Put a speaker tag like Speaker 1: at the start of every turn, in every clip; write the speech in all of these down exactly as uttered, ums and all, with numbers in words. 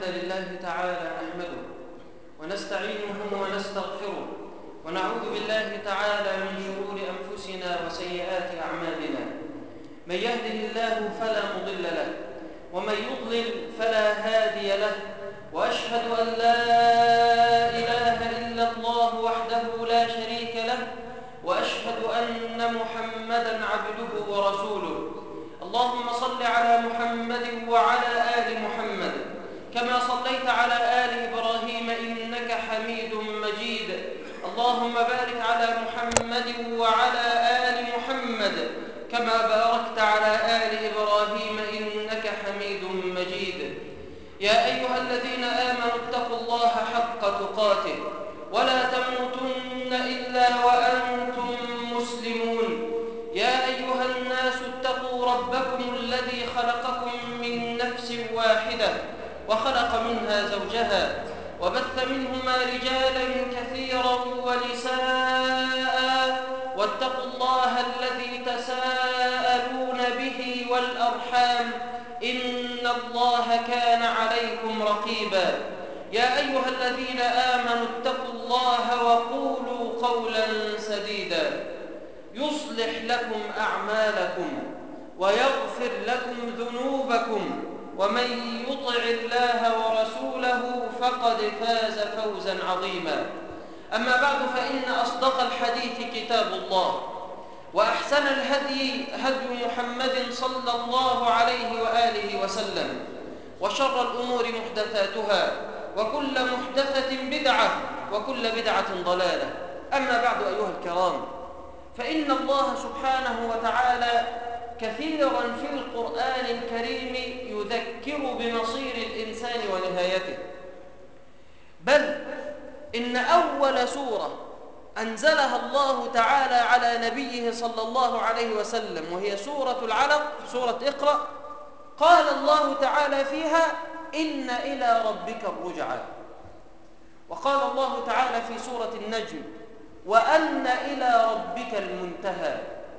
Speaker 1: الحمد لله تعالى نحمده ونستعينه ونستغفره ونعوذ بالله تعالى من شرور أنفسنا وسيئات أعمالنا. من يهده الله فلا مضل له ومن يضلل فلا هادي له، وأشهد أن لا إله إلا الله وحده لا شريك له، وأشهد أن محمدًا عبده ورسوله. اللهم صل على محمد وعلى آل محمد كما صليت على آل إبراهيم إنك حميد مجيد. اللهم بارك على محمد وعلى آل محمد كما باركت على آل إبراهيم إنك حميد مجيد. يا أيها الذين آمنوا اتقوا الله حق تقاته ولا تموتن إلا وأنتم مسلمون. يا أيها الناس اتقوا ربكم الذي خلقكم من نفس واحدة وخلق منها زوجها وبث منهما رجالا كثيرا ونساء، واتقوا الله الذي تساءلون به والأرحام إن الله كان عليكم رقيبا. يا أيها الذين آمنوا اتقوا الله وقولوا قولا سديدا يصلح لكم أعمالكم ويغفر لكم ذنوبكم، ومن يطع الله ورسوله فقد فاز فوزا عظيما. أما بعد، فإن أصدق الحديث كتاب الله، وأحسن الهدي هدي محمد صلى الله عليه وآله وسلم، وشر الأمور محدثاتها، وكل محدثة بدعة، وكل بدعة ضلالة. أما بعد أيها الكرام، فإن الله سبحانه وتعالى كثيرا في القرآن الكريم يذكر بمصير الإنسان ونهايته، بل إن أول سورة أنزلها الله تعالى على نبيه صلى الله عليه وسلم وهي سورة العلق، سورة اقرأ، قال الله تعالى فيها: إن إلى ربك الرجعى. وقال الله تعالى في سورة النجم: وأن إلى ربك المنتهى.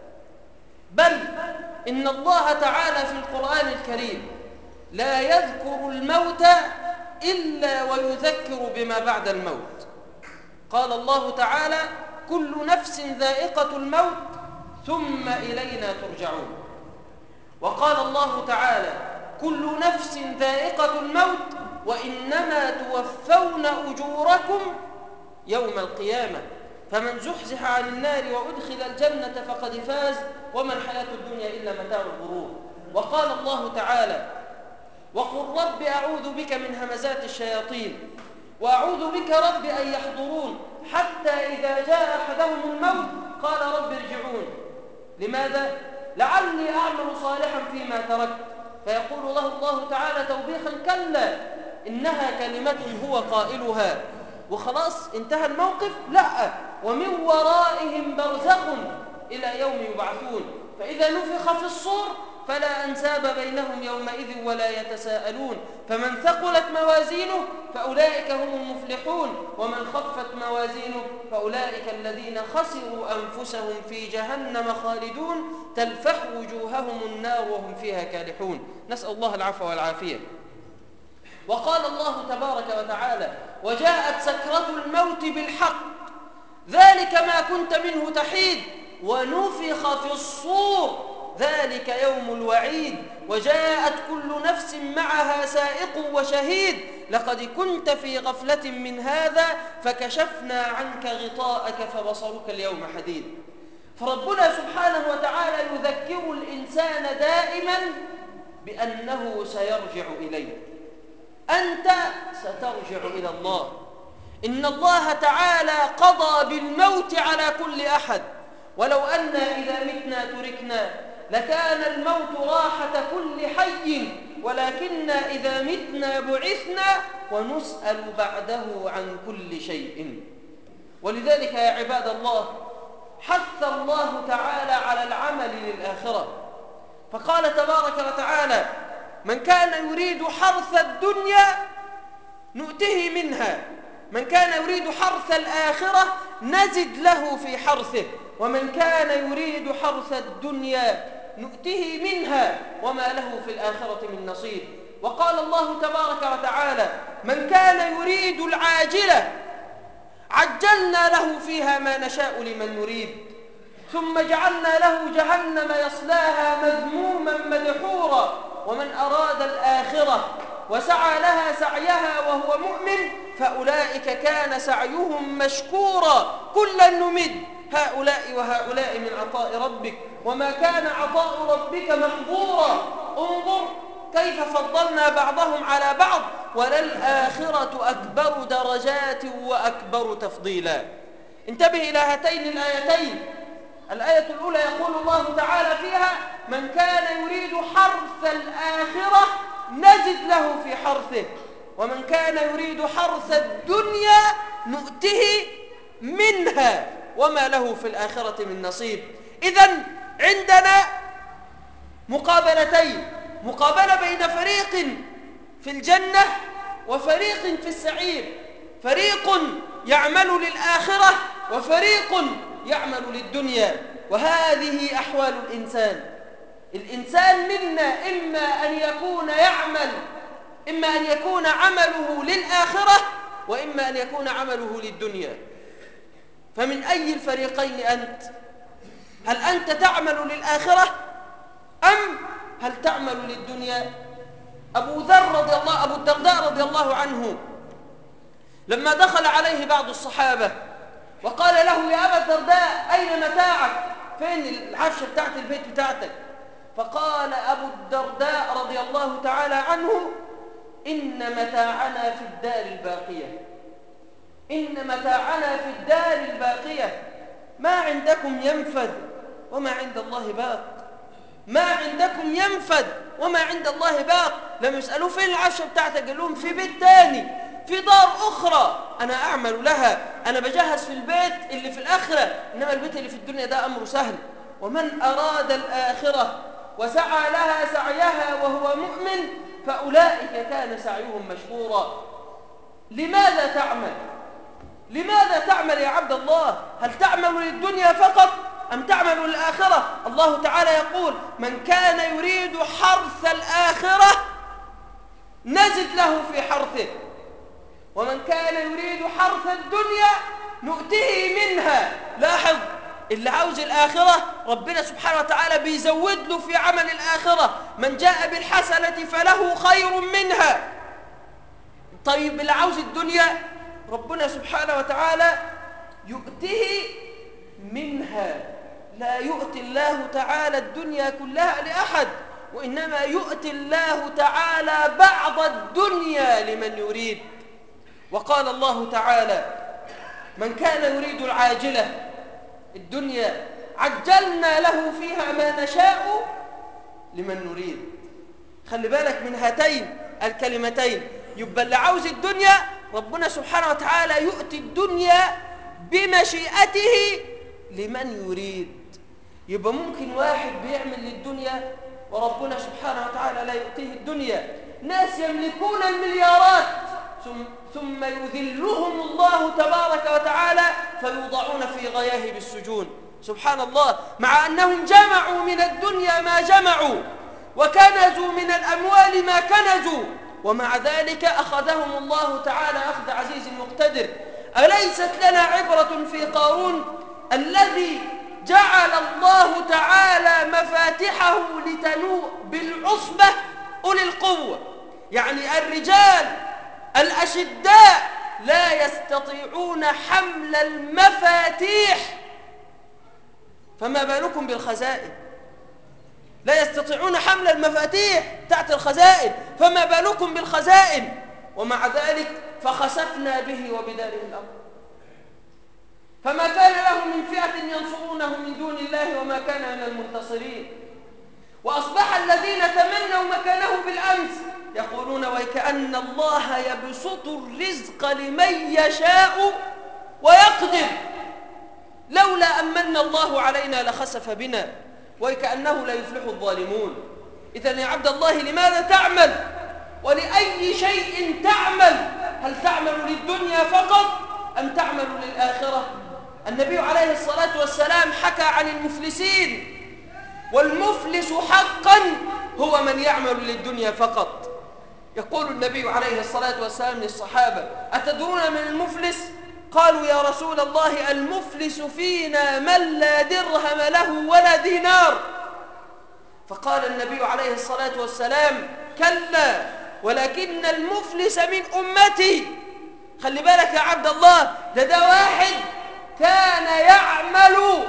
Speaker 1: بل إن الله تعالى في القرآن الكريم لا يذكر الموت إلا ويذكر بما بعد الموت. قال الله تعالى: كل نفس ذائقة الموت ثم إلينا ترجعون. وقال الله تعالى: كل نفس ذائقة الموت وإنما توفون أجوركم يوم القيامة، فمن زحزح عن النار وأدخل الجنة فقد فاز وما الحياة الدنيا إلا متاع الغرور. وقال الله تعالى: وقل رب أعوذ بك من همزات الشياطين وأعوذ بك رب أن يحضرون، حتى إذا جاء أحدهم الموت قال رب ارجعون. لماذا؟ لعلي أعمل صالحا فيما تركت. فيقول له الله تعالى توبيخا: كلا إنها كلمة هو قائلها. وخلاص انتهى الموقف؟ لا، ومن ورائهم برزخ إلى يوم يبعثون، فإذا نفخ في الصور فلا أنساب بينهم يومئذ ولا يتساءلون. فمن ثقلت موازينه فأولئك هم المفلحون، ومن خفت موازينه فأولئك الذين خسروا أنفسهم في جهنم خالدون تلفح وجوههم النار وهم فيها كالحون. نسأل الله العفو والعافية. وقال الله تبارك وتعالى: وجاءت سكرة الموت بالحق ذلك ما كنت منه تحيد ونفخ في الصور ذلك يوم الوعيد وجاءت كل نفس معها سائق وشهيد لقد كنت في غفلة من هذا فكشفنا عنك غطاءك فبصرك اليوم حديد. فربنا سبحانه وتعالى يذكر الإنسان دائما بأنه سيرجع إليه. أنت سترجع إلى الله. إن الله تعالى قضى بالموت على كل أحد، ولو أنا إذا متنا تركنا لكان الموت راحة كل حي، ولكننا إذا متنا بعثنا ونسأل بعده عن كل شيء. ولذلك يا عباد الله حث الله تعالى على العمل للآخرة، فقال تبارك وتعالى: من كان يريد حرث الدنيا نؤته منها، من كان يريد حرث الآخرة نزد له في حرثه، ومن كان يريد حرث الدنيا نؤته منها وما له في الآخرة من نصيب. وقال الله تبارك وتعالى: من كان يريد العاجلة عجلنا له فيها ما نشاء لمن نريد ثم جعلنا له جهنم يصلاها مذموما مدحورا ومن أراد الآخرة وسعى لها سعيها وهو مؤمن فأولئك كان سعيهم مشكورا كلا نمد هؤلاء وهؤلاء من عطاء ربك وما كان عطاء ربك محظورا انظر كيف فضلنا بعضهم على بعض وللآخرة أكبر درجات وأكبر تفضيلا. انتبه إلى هاتين الآيتين. الآية الأولى يقول الله تعالى فيها: من كان يريد حرث الآخرة نزد له في حرثه ومن كان يريد حرث الدنيا نؤته منها وما له في الآخرة من نصيب. إذن عندنا مقابلتين: مقابلة بين فريق في الجنة وفريق في السعير، فريق يعمل للآخرة وفريق يعمل للدنيا. وهذه أحوال الإنسان. الإنسان منا إما أن يكون يعمل إما أن يكون عمله للآخرة وإما أن يكون عمله للدنيا. فمن أي الفريقين أنت؟ هل أنت تعمل للآخرة أم هل تعمل للدنيا؟ أبو ذر رضي الله أبو الدرداء رضي الله عنه لما دخل عليه بعض الصحابة وقال له: يا أبا الدرداء أين متاعك؟ فين العفشة بتاعت البيت بتاعتك؟ فقال أبو الدرداء رضي الله تعالى عنه: إن متاعنا في الدار الباقية إن متاعنا في الدار الباقية ما عندكم ينفد وما عند الله باق ما عندكم ينفد وما عند الله باق. لما يسألوا فين العفشة بتاعتك قال لهم: في بيت تاني، في دار أخرى أنا أعمل لها، أنا بجهز في البيت اللي في الآخرة، إنما البيت اللي في الدنيا ده أمر سهل. ومن أراد الآخرة وسعى لها سعيها وهو مؤمن فأولئك كان سعيهم مشكورا. لماذا تعمل؟ لماذا تعمل يا عبد الله؟ هل تعمل للدنيا فقط أم تعمل للآخرة؟ الله تعالى يقول: من كان يريد حرث الآخرة نزد له في حرثه ومن كان يريد حرث الدنيا نؤته منها. لاحظ، اللي عاوز الآخرة ربنا سبحانه وتعالى بيزود له في عمل الآخرة: من جاء بالحسنة فله خير منها. طيب اللي عاوز الدنيا ربنا سبحانه وتعالى يؤته منها. لا يؤتي الله تعالى الدنيا كلها لأحد وإنما يؤتي الله تعالى بعض الدنيا لمن يريد. وقال الله تعالى: من كان يريد العاجلة الدنيا عجلنا له فيها ما نشاء لمن نريد. خلي بالك من هاتين الكلمتين. يبقى اللي عاوز الدنيا ربنا سبحانه وتعالى يؤتي الدنيا بمشيئته لمن يريد. يبقى ممكن واحد بيعمل للدنيا وربنا سبحانه وتعالى لا يؤتيه الدنيا. ناس يملكون المليارات ثم يذلهم الله تبارك وتعالى فيوضعون في غياهب السجون. سبحان الله، مع أنهم جمعوا من الدنيا ما جمعوا وكنزوا من الأموال ما كنزوا ومع ذلك أخذهم الله تعالى أخذ عزيز مقتدر. أليست لنا عبرة في قارون الذي جعل الله تعالى مفاتحه لتنوء بالعصبة أولي القوة؟ يعني الرجال الأشداء لا يستطيعون حمل المفاتيح، فما بالكم بالخزائن؟ لا يستطيعون حمل المفاتيح تحت الخزائن، فما بالكم بالخزائن؟ ومع ذلك فخسفنا به وبداره الأرض فما كان له من فئة ينصرونه من دون الله وما كان من المنتصرين. وأصبح الذين تمنوا مكانه بالأمس يقولون: وكأن الله يبسط الرزق لمن يشاء ويقدر لولا أمن الله علينا لخسف بنا وكأنه لا يفلح الظالمون. إذن يا عبد الله لماذا تعمل؟ ولأي شيء تعمل؟ هل تعمل للدنيا فقط أم تعمل للآخرة؟ النبي عليه الصلاة والسلام حكى عن المفلسين، والمفلس حقا هو من يعمل للدنيا فقط. يقول النبي عليه الصلاة والسلام للصحابة: أتدرون من المفلس؟ قالوا: يا رسول الله، المفلس فينا من لا درهم له ولا دينار. فقال النبي عليه الصلاة والسلام: كلا، ولكن المفلس من أمتي. خلي بالك يا عبد الله، ده ده واحد كان يعمل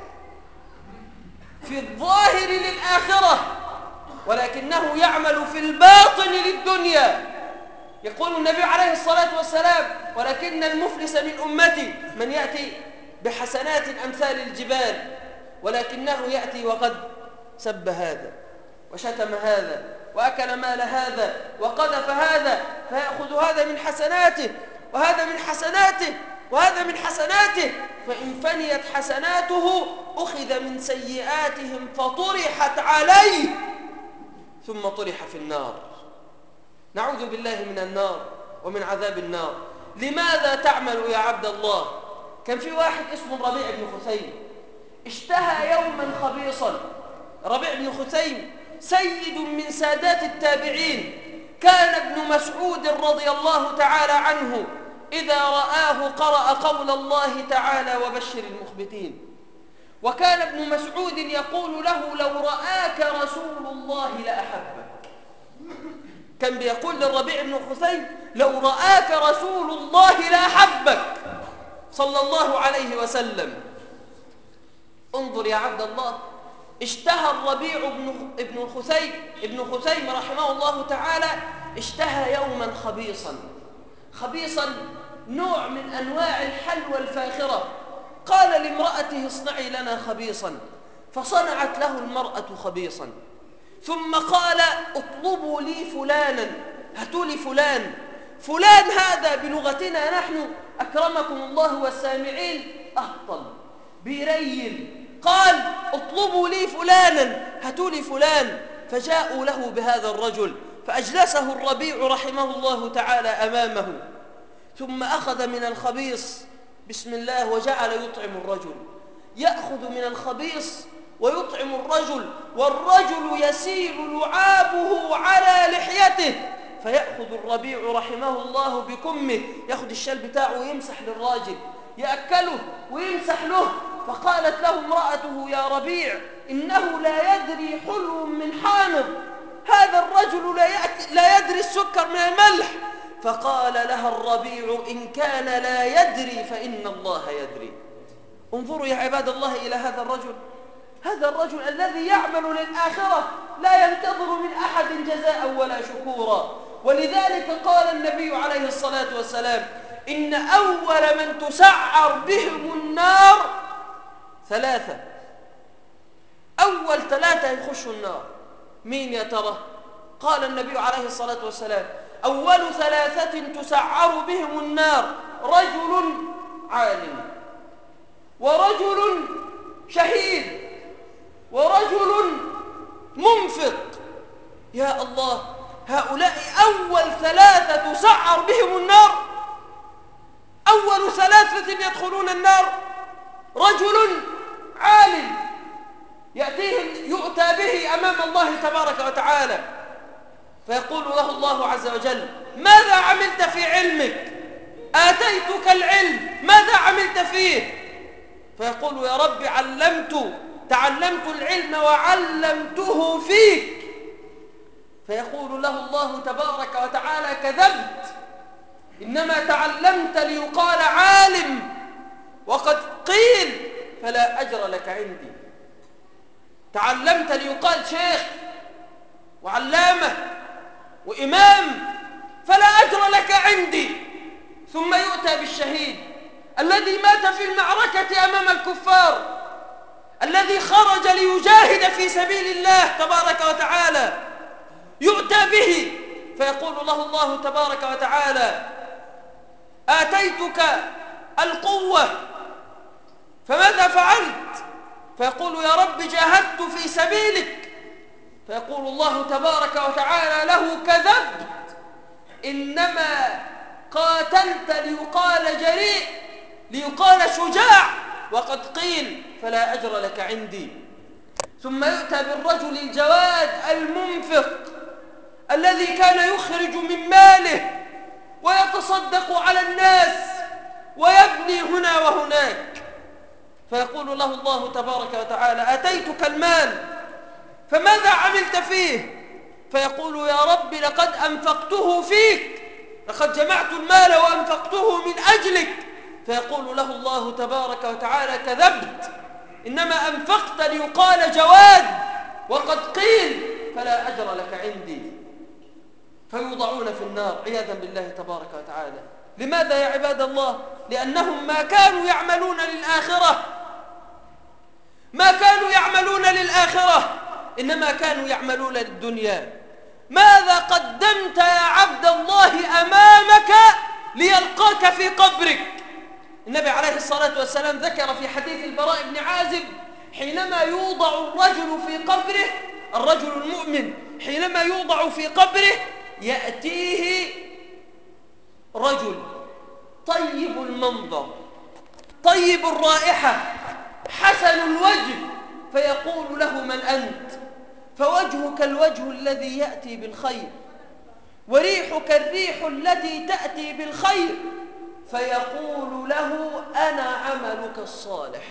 Speaker 1: في الظاهر للآخرة ولكنه يعمل في الباطن للدنيا. يقول النبي عليه الصلاة والسلام: ولكن المفلس من أمتي من يأتي بحسنات أمثال الجبال ولكنه يأتي وقد سب هذا وشتم هذا وأكل مال هذا وقذف هذا، فيأخذ هذا من حسناته وهذا من حسناته وهذا من حسناته، فإن فنيت حسناته أخذ من سيئاتهم فطرحت عليه ثم طرح في النار. نعوذ بالله من النار ومن عذاب النار. لماذا تعمل يا عبد الله؟ كان في واحد اسمه ربيع بن خثيم اشتهى يوما خبيصا. ربيع بن خثيم سيد من سادات التابعين، كان ابن مسعود رضي الله تعالى عنه إذا رآه قرأ قول الله تعالى: وبشر المخبتين. وكان ابن مسعود يقول له: لو رآك رسول الله لأحبك. كان بيقول للربيع بن خثيم: لو رآك رسول الله لأحبك صلى الله عليه وسلم. انظر يا عبد الله، اشتهى الربيع بن ابن خثيم ابن خثيم رحمه الله تعالى اشتهى يوما خبيصا. خبيصا نوع من أنواع الحلوى الفاخرة. قال لامرأته: اصنعي لنا خبيصا، فصنعت له المرأة خبيصا. ثم قال: اطلبوا لي فلانا، هاتوا لي فلان. فلان هذا بلغتنا نحن أكرمكم الله والسامعين أهطل بيريل. قال: اطلبوا لي فلانا، هاتوا لي فلان. فجاءوا له بهذا الرجل فأجلسه الربيع رحمه الله تعالى أمامه، ثم أخذ من الخبيص بسم الله وجعل يطعم الرجل. يأخذ من الخبيص ويطعم الرجل، والرجل يسيل لعابه على لحيته، فيأخذ الربيع رحمه الله بكمه، يأخذ الشال بتاعه ويمسح للراجل، يأكله ويمسح له. فقالت له امرأته: يا ربيع، إنه لا يدري حلو من حامض، هذا الرجل لا, لا يدري السكر من الملح. فقال لها الربيع: إن كان لا يدري فإن الله يدري. انظروا يا عباد الله إلى هذا الرجل، هذا الرجل الذي يعمل للآخرة لا ينتظر من أحد جزاء ولا شكورا. ولذلك قال النبي عليه الصلاة والسلام: إن أول من تسعر بهم النار ثلاثة. أول ثلاثة يخشوا النار مين يا ترى؟ قال النبي عليه الصلاة والسلام: أول ثلاثة تسعر بهم النار رجل عالم، ورجل شهيد، ورجل منفق. يا الله، هؤلاء أول ثلاثة تسعر بهم النار. أول ثلاثة يدخلون النار رجل عالم يأتيه يؤتى به أمام الله تبارك وتعالى، فيقول له الله عز وجل: ماذا عملت في علمك؟ آتيتك العلم، ماذا عملت فيه؟ فيقول: يا رب علمت تعلمت العلم وعلمته فيك. فيقول له الله تبارك وتعالى: كذبت، إنما تعلمت ليقال عالم، وقد قيل فلا أجر لك عندي. تعلمت ليقال شيخ وعلامة وإمام، فلا أجر لك عندي. ثم يؤتى بالشهيد الذي مات في المعركة أمام الكفار، الذي خرج ليجاهد في سبيل الله تبارك وتعالى، يؤتى به فيقول له الله تبارك وتعالى: آتيتك القوة فماذا فعلت؟ فيقول: يا رب جاهدت في سبيلك. فيقول الله تبارك وتعالى له: كذبت، إنما قاتلت ليقال جريء، ليقال شجاع، وقد قيل فلا أجر لك عندي. ثم يؤتى بالرجل الجواد المنفق الذي كان يخرج من ماله ويتصدق على الناس ويبني هنا وهناك، فيقول له الله تبارك وتعالى: أتيتك المال فماذا عملت فيه؟ فيقول: يا رب لقد أنفقته فيك، لقد جمعت المال وأنفقته من أجلك. فيقول له الله تبارك وتعالى: كذبت، إنما أنفقت ليقال جواد، وقد قيل فلا أجر لك عندي. فيوضعون في النار عياذا بالله تبارك وتعالى. لماذا يا عباد الله؟ لأنهم ما كانوا يعملون للآخرة، ما كانوا يعملون للآخرة، إنما كانوا يعملون للدنيا. ماذا قدمت يا عبد الله أمامك ليلقاك في قبرك؟ النبي عليه الصلاة والسلام ذكر في حديث البراء بن عازب: حينما يوضع الرجل في قبره، الرجل المؤمن حينما يوضع في قبره يأتيه رجل طيب المنظر، طيب الرائحة، حسن الوجه، فيقول له: من أنت؟ فوجهك الوجه الذي يأتي بالخير، وريحك الريح التي تأتي بالخير. فيقول له: أنا عملك الصالح.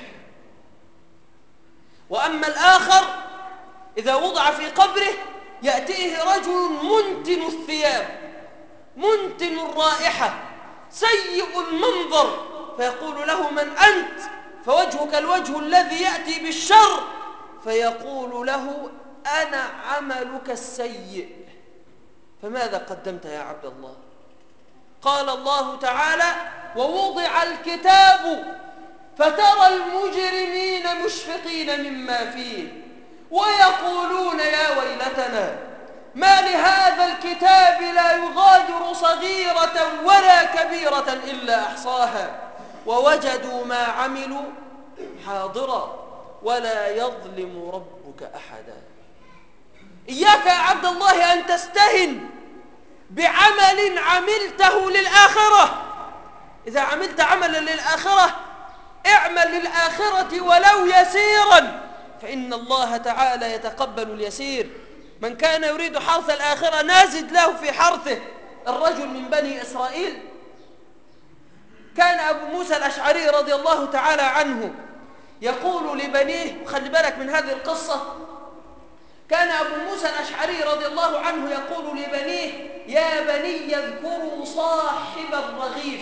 Speaker 1: وأما الآخر إذا وضع في قبره يأتيه رجل منتن الثياب، منتن الرائحة، سيء المنظر، فيقول له: من أنت؟ فوجهك الوجه الذي يأتي بالشر. فيقول له: أنا عملك السيء. فماذا قدمت يا عبد الله؟ قال الله تعالى: ووضع الكتاب فترى المجرمين مشفقين مما فيه ويقولون يا ويلتنا ما لهذا الكتاب لا يغادر صغيرة ولا كبيرة إلا أحصاها ووجدوا ما عملوا حاضرا ولا يظلم ربك أحدا. إياك يا عبد الله أن تستهن بعمل عملته للآخرة. إذا عملت عملا للآخرة اعمل للآخرة ولو يسيرا، فإن الله تعالى يتقبل اليسير. من كان يريد حرث الآخرة نازد له في حرثه. الرجل من بني إسرائيل كان أبو موسى الأشعري رضي الله تعالى عنه يقول لبنيه، خلي بالك من هذه القصة، كان أبو موسى الأشعري رضي الله عنه يقول لبنيه: يا بني اذكروا صاحب الرغيف.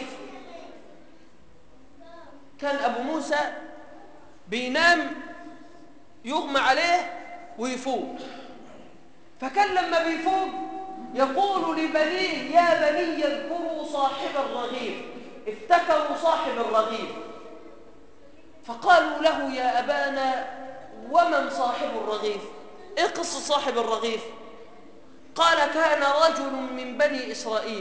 Speaker 1: كان أبو موسى بينام يغمى عليه ويفوق، فكان لما بيفوق يقول لبنيه: يا بني اذكروا صاحب الرغيف، افتكروا صاحب الرغيف. فقالوا له: يا أبانا ومن صاحب الرغيف؟ إيه قصة صاحب الرغيف؟ قال: كان رجل من بني إسرائيل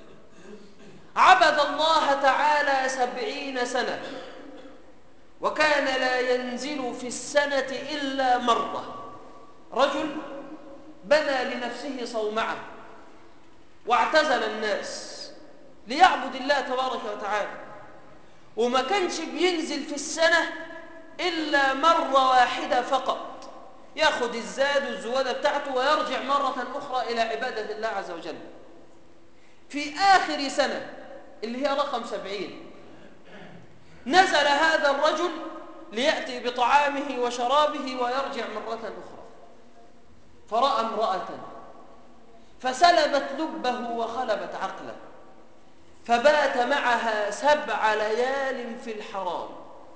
Speaker 1: عبد الله تعالى سبعين سنة، وكان لا ينزل في السنة إلا مرة. رجل بنى لنفسه صومعة واعتزل الناس ليعبد الله تبارك وتعالى، وما كانش بينزل في السنة إلا مرة واحدة فقط، يأخذ الزاد والزوادة بتاعته ويرجع مرة أخرى إلى عبادة الله عز وجل. في آخر سنة اللي هي رقم سبعين نزل هذا الرجل ليأتي بطعامه وشرابه ويرجع مرة أخرى، فرأى امرأة فسلبت لبه وخلبت عقله، فبات معها سبع ليال في الحرام،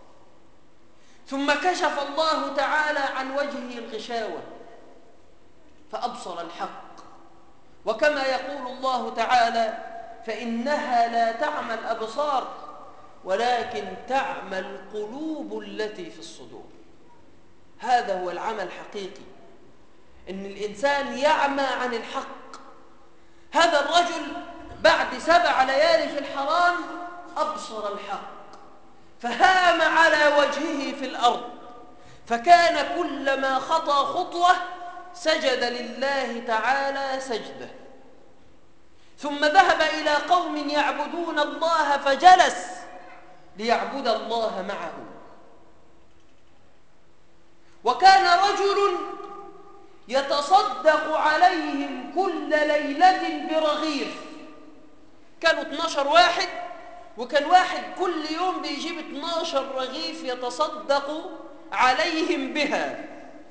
Speaker 1: ثم كشف الله تعالى عن وجهه الغشاوة فأبصر الحق. وكما يقول الله تعالى: فإنها لا تعمى الأبصار ولكن تعمى القلوب التي في الصدور. هذا هو العمى الحقيقي، إن الإنسان يعمى عن الحق. هذا الرجل بعد سبع ليالي في الحرام أبصر الحق فهام على وجهه في الأرض، فكان كلما خطى خطوة سجد لله تعالى سجدة، ثم ذهب إلى قوم يعبدون الله فجلس ليعبد الله معهم. وكان رجل يتصدق عليهم كل ليلة برغيف. كانوا اتناشر واحد، وكان واحد كل يوم بيجيب اتناشر رغيف يتصدق عليهم بها.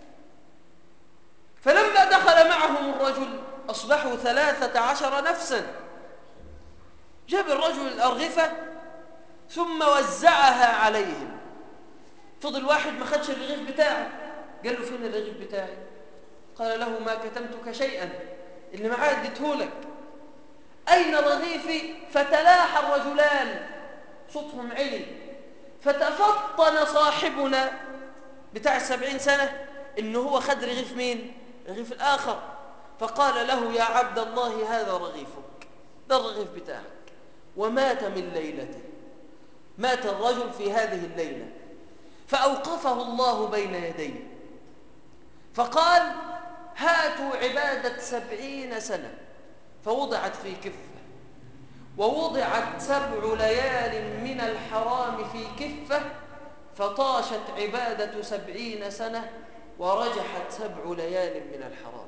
Speaker 1: فلما دخل معهم الرجل أصبحوا ثلاثة عشر نفسا. جاب الرجل الأرغفة ثم وزعها عليهم. فضل واحد ما خدش الرغيف بتاعه، قال له فين الرغيف بتاعي؟ قال له ما كتمتك شيئا، اللي معاه اديتهولك. أين رغيفي؟ فتلاحى الرجلان، صوتهم عالي. فتفطن صاحبنا بتاع السبعين سنة إنه هو خد رغيف مين؟ رغيف الآخر. فقال له يا عبد الله هذا رغيفك، ده الرغيف بتاعك. ومات من ليلته، مات الرجل في هذه الليلة. فأوقفه الله بين يديه فقال هاتوا عبادة سبعين سنة. فوضعت في كفة، ووضعت سبع ليال من الحرام في كفة، فطاشت عبادة سبعين سنة ورجحت سبع ليال من الحرام.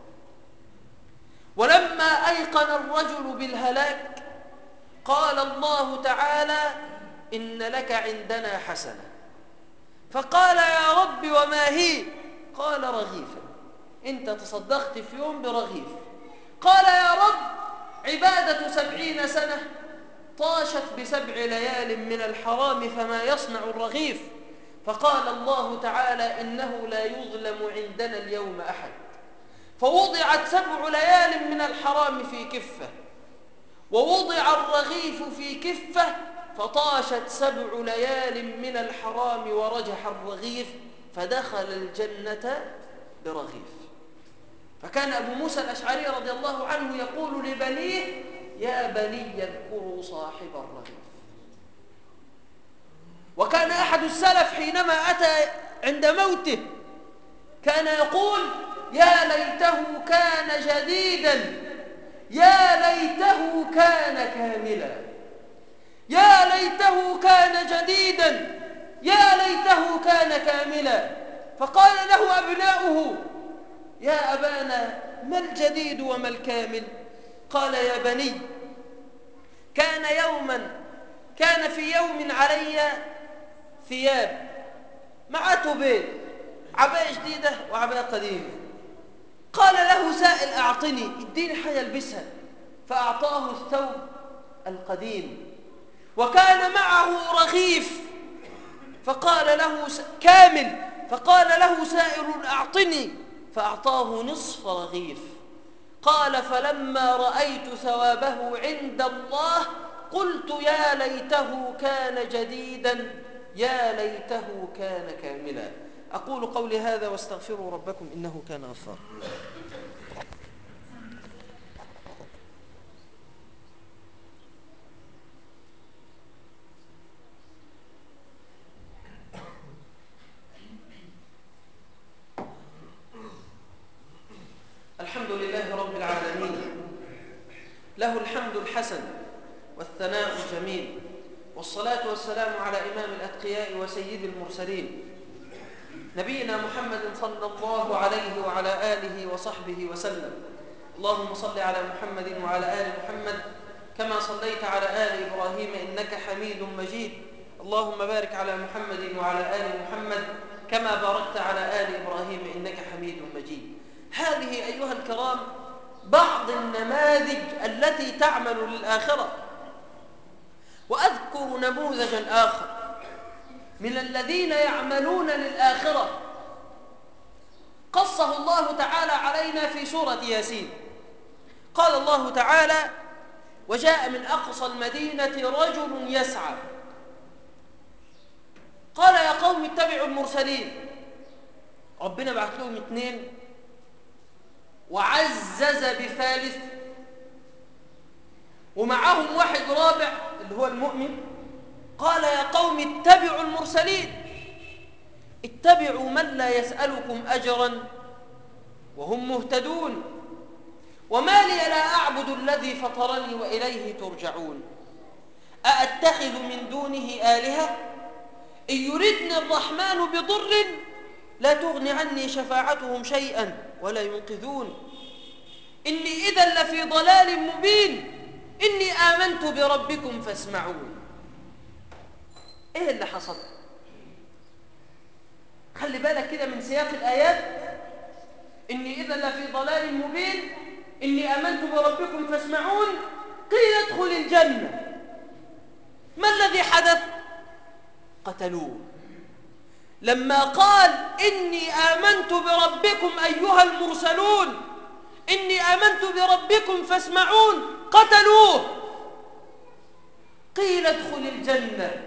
Speaker 1: ولما أيقن الرجل بالهلاك قال الله تعالى إن لك عندنا حسنة. فقال يا رب وما هي؟ قال رغيفا، أنت تصدقت في يوم برغيف. قال يا رب عبادة سبعين سنة طاشت بسبع ليال من الحرام، فما يصنع الرغيف؟ فقال الله تعالى إنه لا يظلم عندنا اليوم أحد. فوضعت سبع ليال من الحرام في كفة، ووضع الرغيف في كفة، فطاشت سبع ليال من الحرام ورجح الرغيف، فدخل الجنة برغيف. فكان أبو موسى الأشعري رضي الله عنه يقول لبنيه يا بني اذكروا صاحب الرغيف. وكان أحد السلف حينما أتى عند موته كان يقول يا ليته كان جديدا، يا ليته كان كاملا، يا ليته كان جديدا، يا ليته كان كاملا. فقال له أبناؤه يا أبانا ما الجديد وما الكامل؟ قال يا بني كان يوما كان في يوم علي ثياب معته بيت، عباية جديدة وعباية قديمة. قال له سائل أعطني، اديني حاجة البسها. فأعطاه الثوب القديم، وكان معه رغيف فقال له س... كامل. فقال له سائل أعطني، فأعطاه نصف رغيف. قال فلما رأيت ثوابه عند الله قلت يا ليته كان جديدا، يا ليته كان كاملا. أقول قولي هذا واستغفروا ربكم إنه كان غفارا. الحمد لله رب العالمين، له الحمد الحسن والثناء الجميل، والصلاة والسلام على إمام الأتقياء وسيد المرسلين نبينا محمد صلى الله عليه وعلى آله وصحبه وسلم. اللهم صل على محمد وعلى آل محمد كما صليت على آل إبراهيم إنك حميد مجيد. اللهم بارك على محمد وعلى آل محمد كما باركت على آل إبراهيم إنك حميد مجيد. هذه أيها الكرام بعض النماذج التي تعمل للآخرة. وأذكر نموذجا آخر من الذين يعملون للآخرة قصه الله تعالى علينا في سورة ياسين. قال الله تعالى وجاء من أقصى المدينة رجل يسعى قال يا قوم اتبعوا المرسلين. ربنا بعث لهم اثنين وعزز بثالث، ومعهم واحد رابع اللي هو المؤمن. قال يا قوم اتبعوا المرسلين، اتبعوا من لا يسألكم أجرا وهم مهتدون، وما لي لا أعبد الذي فطرني وإليه ترجعون. أأتخذ من دونه آلهة إن يردني الرحمن بضر لا تغن عني شفاعتهم شيئا ولا ينقذون. إني إذا لفي ضلال مبين، إني آمنت بربكم فاسمعون. إيه اللي حصل؟ خلي بالك كده من سياق الآيات. إني إذا لفي ضلال مبين، إني آمنت بربكم فاسمعون، قيل ادخل الجنة. ما الذي حدث؟ قتلوه. لما قال إني آمنت بربكم أيها المرسلون، إني آمنت بربكم فاسمعون، قتلوه. قيل ادخل الجنة.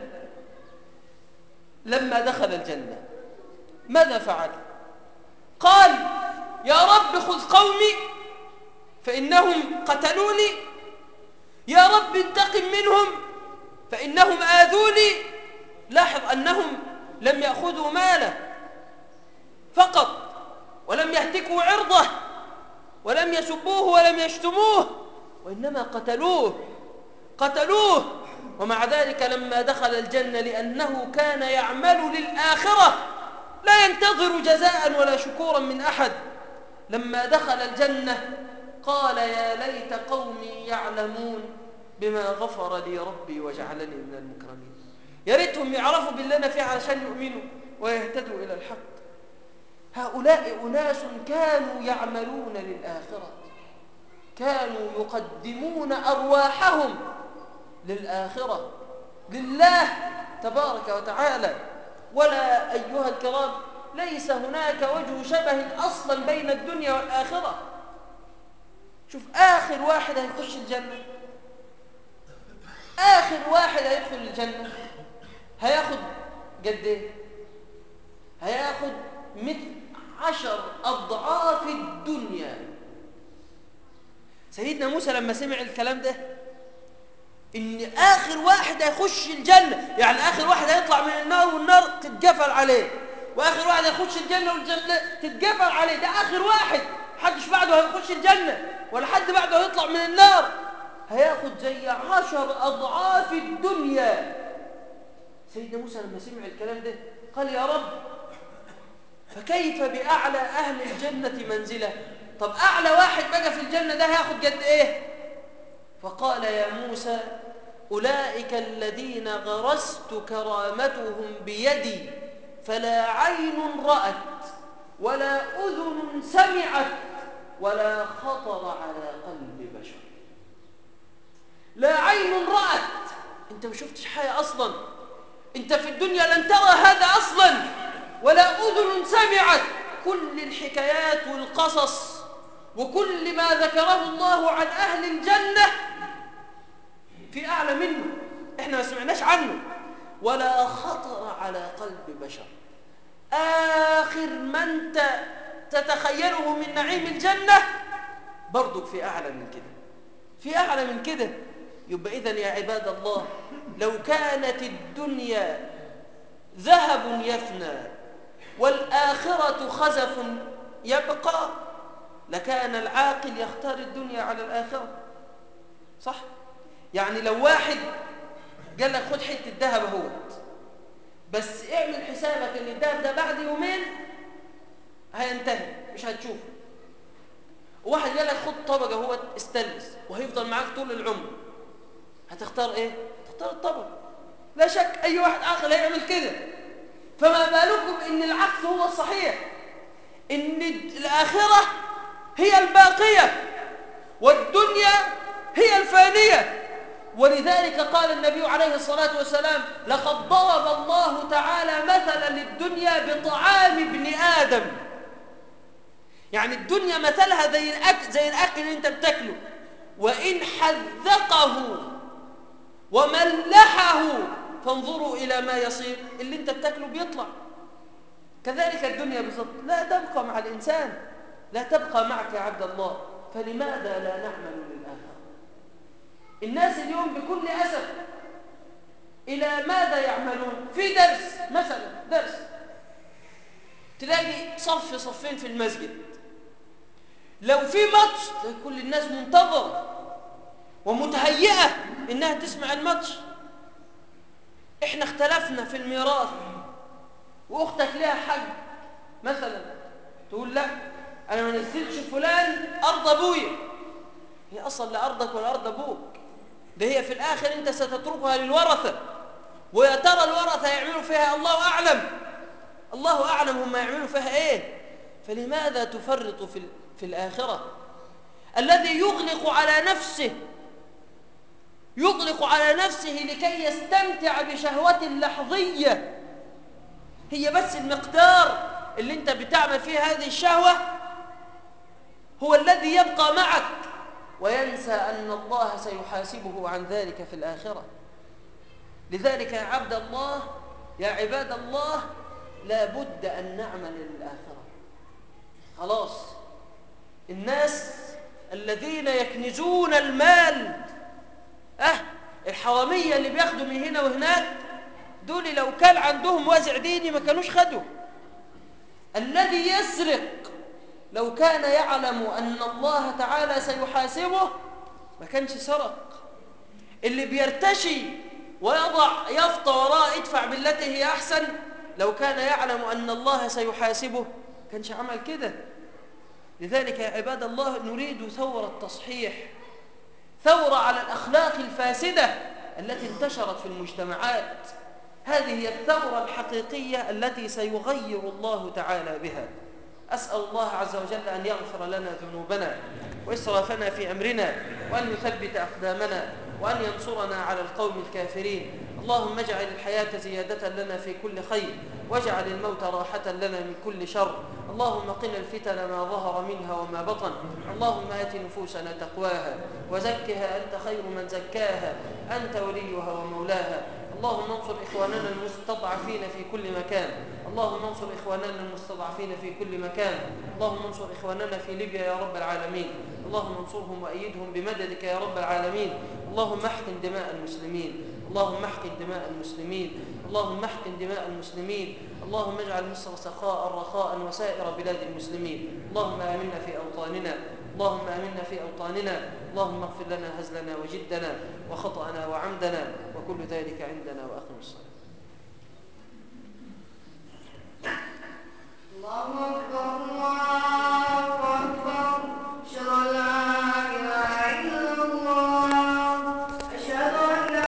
Speaker 1: لما دخل الجنة ماذا فعل؟ قال يا رب خذ قومي فإنهم قتلوني، يا رب انتقم منهم فإنهم آذوني. لاحظ أنهم لم يأخذوا ماله فقط، ولم يهتكوا عرضه، ولم يسبوه ولم يشتموه، وإنما قتلوه قتلوه. ومع ذلك لما دخل الجنة، لأنه كان يعمل للآخرة لا ينتظر جزاء ولا شكورا من أحد، لما دخل الجنة قال يا ليت قومي يعلمون بما غفر لي ربي وجعلني من المكرمين. يا ريتهم يعرفوا باللي أنا فيه عشان يؤمنوا ويهتدوا إلى الحق. هؤلاء أناس كانوا يعملون للآخرة، كانوا يقدمون أرواحهم للآخرة لله تبارك وتعالى. ولا أيها الكرام، ليس هناك وجه شبه أصلا بين الدنيا والآخرة. شوف آخر واحد هيخش الجنة، آخر واحد هيدخل الجنة هياخد قد ايه؟ هياخد مثل عشر أضعاف الدنيا. سيدنا موسى لما سمع الكلام ده، إن آخر واحد هيخش الجنة، يعني آخر واحد هيطلع من النار والنار تتقفل عليه، وآخر واحد هيخش الجنة والجنة تتقفل عليه، ده آخر واحد، حدش بعده هيخش الجنة ولا حد بعده هيطلع من النار، هياخد زي عشر أضعاف الدنيا. سيدنا موسى لما سمع الكلام ده قال يا رب فكيف بأعلى أهل الجنة منزلة؟ طب أعلى واحد بقى في الجنة ده هياخد قد إيه؟ فقال يا موسى أولئك الذين غرست كرامتهم بيدي، فلا عين رأت ولا أذن سمعت ولا خطر على قلب بشر. لا عين رأت، أنت ما شفتش حاجة أصلا، أنت في الدنيا لن ترى هذا أصلا، ولا أذن سمعت. كل الحكايات والقصص وكل ما ذكره الله عن أهل الجنة في أعلى منه، إحنا ما سمعناش عنه. ولا خطر على قلب بشر. آخر من تتخيله من نعيم الجنة برضك في أعلى من كده، في أعلى من كده. يبقى إذن يا عباد الله، لو كانت الدنيا ذهب يفنى والآخرة خزف يبقى، لكان العاقل يختار الدنيا على الآخرة، صح؟ يعني لو واحد قال لك خد حتة ذهب اهوت، بس اعمل حسابك ان الذهب ده بعد يومين هينتهي مش هتشوفه. وواحد قال لك خد طبق اهوت استلس وهيفضل معاك طول العمر، هتختار ايه؟ تختار الطبق. لا شك اي واحد عاقل هيعمل كده. فما بالكم ان العكس هو الصحيح، ان الاخره هي الباقيه والدنيا هي الفانيه. ولذلك قال النبي عليه الصلاة والسلام لقد ضرب الله تعالى مثلا للدنيا بطعام ابن آدم. يعني الدنيا مثلها زي الأكل, زي الأكل اللي انت بتاكله، وإن حذقه وملحه فانظروا إلى ما يصير، اللي انت بتاكله بيطلع. كذلك الدنيا بالضبط لا تبقى مع الإنسان، لا تبقى معك يا عبد الله. فلماذا لا نعمل للآخرة؟ الناس اليوم بكل أسف إلى ماذا يعملون؟ في درس مثلا، درس تلاقي صف صفين في المسجد، لو في ماتش تلاقي كل الناس منتظرة ومتهيئة إنها تسمع الماتش. إحنا اختلفنا في الميراث وأختك لها حق مثلا، تقول لا أنا ما نزلتش فلان أرض أبويا، هي أصلا لا أرضك ولا أرض أبوك، ده هي في الآخر أنت ستتركها للورثة، ويا ترى الورثة يعملوا فيها الله أعلم، الله أعلم هم يعملوا فيها إيه. فلماذا تفرط في, في الآخرة؟ الذي يغلق على نفسه يغلق على نفسه لكي يستمتع بشهوة لحظية، هي بس المقدار اللي انت بتعمل فيه هذه الشهوة هو الذي يبقى معك، وينسى أن الله سيحاسبه عن ذلك في الآخرة. لذلك يا عبد الله، يا عباد الله، لا بد أن نعمل للآخرة. خلاص، الناس الذين يكنزون المال، أه الحرامية اللي بياخدوا من هنا وهناك، دول لو كان عندهم وازع ديني ما كانوش خدوا. الذي يسرق لو كان يعلم أن الله تعالى سيحاسبه ما كانش سرق. اللي بيرتشي ويضع يفطى وراء ادفع بالتي هي أحسن، لو كان يعلم أن الله سيحاسبه ما كانش عمل كده. لذلك يا عباد الله نريد ثورة تصحيح، ثورة على الأخلاق الفاسدة التي انتشرت في المجتمعات. هذه هي الثورة الحقيقية التي سيغير الله تعالى بها. أسأل الله عز وجل أن يغفر لنا ذنوبنا وإسرافنا في أمرنا، وأن يثبت أقدامنا، وأن ينصرنا على القوم الكافرين. اللهم اجعل الحياة زيادة لنا في كل خير، واجعل الموت راحة لنا من كل شر. اللهم قنا الفتن ما ظهر منها وما بطن. اللهم آت نفوسنا تقواها وزكها أنت خير من زكاها، أنت وليها ومولاها. اللهم انصر إخواننا المستضعفين في كل مكان، اللهم انصر إخواننا المستضعفين في كل مكان. اللهم انصر إخواننا في ليبيا يا رب العالمين، اللهم انصرهم وأيدهم بمددك يا رب العالمين. اللهم احقن دماء المسلمين، اللهم احقن دماء المسلمين، اللهم احقن دماء المسلمين. اللهم اجعل مصر سخاء رخاء وسائر بلاد المسلمين. اللهم آمنا في أوطاننا، اللهم آمنا في أوطاننا. اللهم اغفر لنا هزلنا وجدنا وخطأنا وعمدنا، وكل ذلك عندنا، وأقم الصلاة.